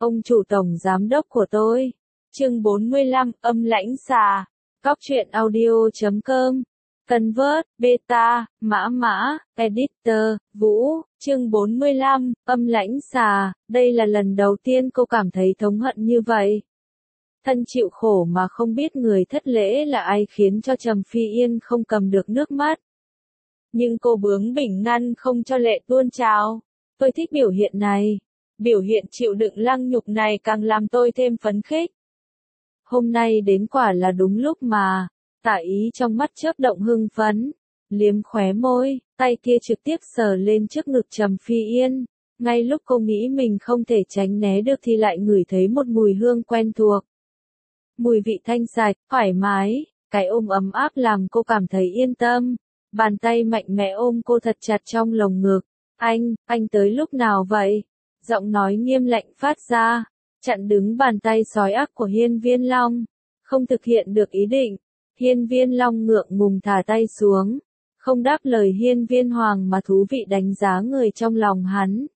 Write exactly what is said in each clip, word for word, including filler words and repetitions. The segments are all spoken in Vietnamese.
ông chủ tổng giám đốc của tôi. Chương bốn mươi lăm, âm lãnh xà. Góc truyện audio chấm com. Convert, beta, mã mã, editor, Vũ. Chương bốn mươi lăm, âm lãnh xà. Đây là lần đầu tiên cô cảm thấy thống hận như vậy. Thân chịu khổ mà không biết người thất lễ là ai khiến cho Trầm Phi Yên không cầm được nước mắt. Nhưng cô bướng bỉnh ngăn không cho lệ tuôn trào. Tôi thích biểu hiện này. Biểu hiện chịu đựng lăng nhục này càng làm tôi thêm phấn khích. Hôm nay đến quả là đúng lúc mà. Tả Ý trong mắt chớp động hưng phấn. Liếm khóe môi, tay kia trực tiếp sờ lên trước ngực Trầm Phi Yên. Ngay lúc cô nghĩ mình không thể tránh né được thì lại ngửi thấy một mùi hương quen thuộc. Mùi vị thanh sạch, thoải mái, cái ôm ấm áp làm cô cảm thấy yên tâm. Bàn tay mạnh mẽ ôm cô thật chặt trong lồng ngực. Anh, anh tới lúc nào vậy? Giọng nói nghiêm lạnh phát ra, chặn đứng bàn tay sói ác của Hiên Viên Long. Không thực hiện được ý định, Hiên Viên Long ngượng ngùng thả tay xuống. Không đáp lời Hiên Viên Hoàng mà thú vị đánh giá người trong lòng hắn.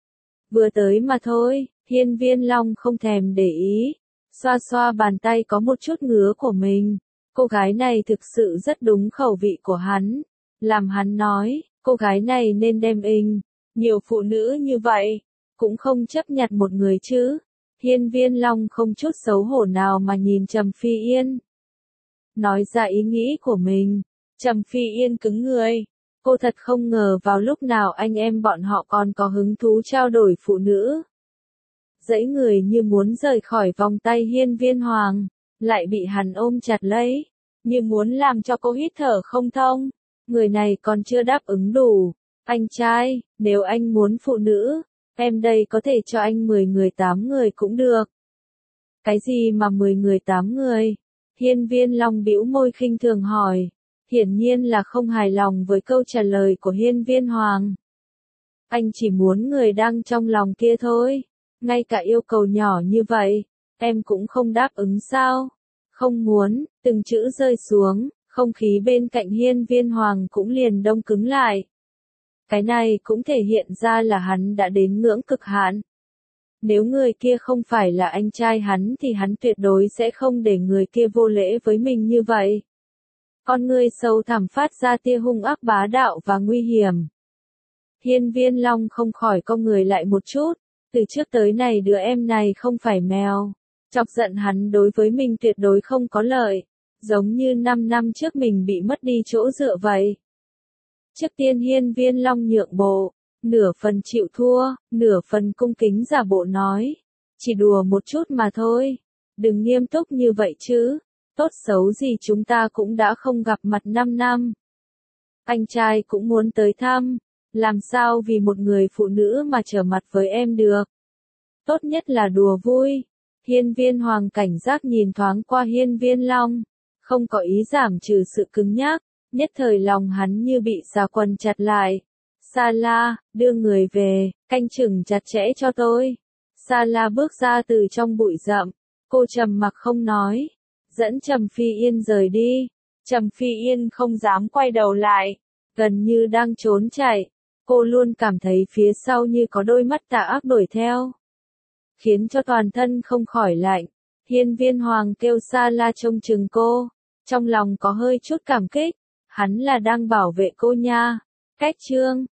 Vừa tới mà thôi, Hiên Viên Long không thèm để ý. Xoa xoa bàn tay có một chút ngứa của mình. Cô gái này thực sự rất đúng khẩu vị của hắn. Làm hắn nói, cô gái này nên đem in. Nhiều phụ nữ như vậy, cũng không chấp nhặt một người chứ. Hiên Viên Long không chút xấu hổ nào mà nhìn Trầm Phi Yên. Nói ra ý nghĩ của mình. Trầm Phi Yên cứng người. Cô thật không ngờ vào lúc nào anh em bọn họ còn có hứng thú trao đổi phụ nữ. Dãy người như muốn rời khỏi vòng tay Hiên Viên Hoàng, lại bị hắn ôm chặt lấy, như muốn làm cho cô hít thở không thông. Người này còn chưa đáp ứng đủ. Anh trai, nếu anh muốn phụ nữ, em đây có thể cho anh mười người tám người cũng được. Cái gì mà mười người tám người? Hiên Viên Long bĩu môi khinh thường hỏi. Hiển nhiên là không hài lòng với câu trả lời của Hiên Viên Hoàng. Anh chỉ muốn người đang trong lòng kia thôi. Ngay cả yêu cầu nhỏ như vậy, em cũng không đáp ứng sao? Không muốn, từng chữ rơi xuống, không khí bên cạnh Hiên Viên Hoàng cũng liền đông cứng lại. Cái này cũng thể hiện ra là hắn đã đến ngưỡng cực hạn. Nếu người kia không phải là anh trai hắn thì hắn tuyệt đối sẽ không để người kia vô lễ với mình như vậy. Con người sâu thẳm phát ra tia hung ác bá đạo và nguy hiểm. Hiên Viên Long không khỏi cong người lại một chút. Từ trước tới nay đứa em này không phải mèo. Chọc giận hắn đối với mình tuyệt đối không có lợi. Giống như năm năm trước mình bị mất đi chỗ dựa vậy. Trước tiên Hiên Viên Long nhượng bộ. Nửa phần chịu thua, nửa phần cung kính giả bộ nói. Chỉ đùa một chút mà thôi. Đừng nghiêm túc như vậy chứ. Tốt xấu gì chúng ta cũng đã không gặp mặt năm năm. Anh trai cũng muốn tới thăm. Làm sao vì một người phụ nữ mà trở mặt với em được? Tốt nhất là đùa vui. Hiên Viên Hoàng cảnh giác nhìn thoáng qua Hiên Viên Long. Không có ý giảm trừ sự cứng nhắc. Nhất thời lòng hắn như bị xà quần chặt lại. Sa La, đưa người về, canh chừng chặt chẽ cho tôi. Sa La bước ra từ trong bụi rậm. Cô trầm mặc không nói. Dẫn Trầm Phi Yên rời đi. Trầm Phi Yên không dám quay đầu lại. Gần như đang trốn chạy. Cô luôn cảm thấy phía sau như có đôi mắt tà ác đuổi theo. Khiến cho toàn thân không khỏi lạnh. Hiên Viên Hoàng kêu Sa La trông chừng cô. Trong lòng có hơi chút cảm kích. Hắn là đang bảo vệ cô nha. Cách chương.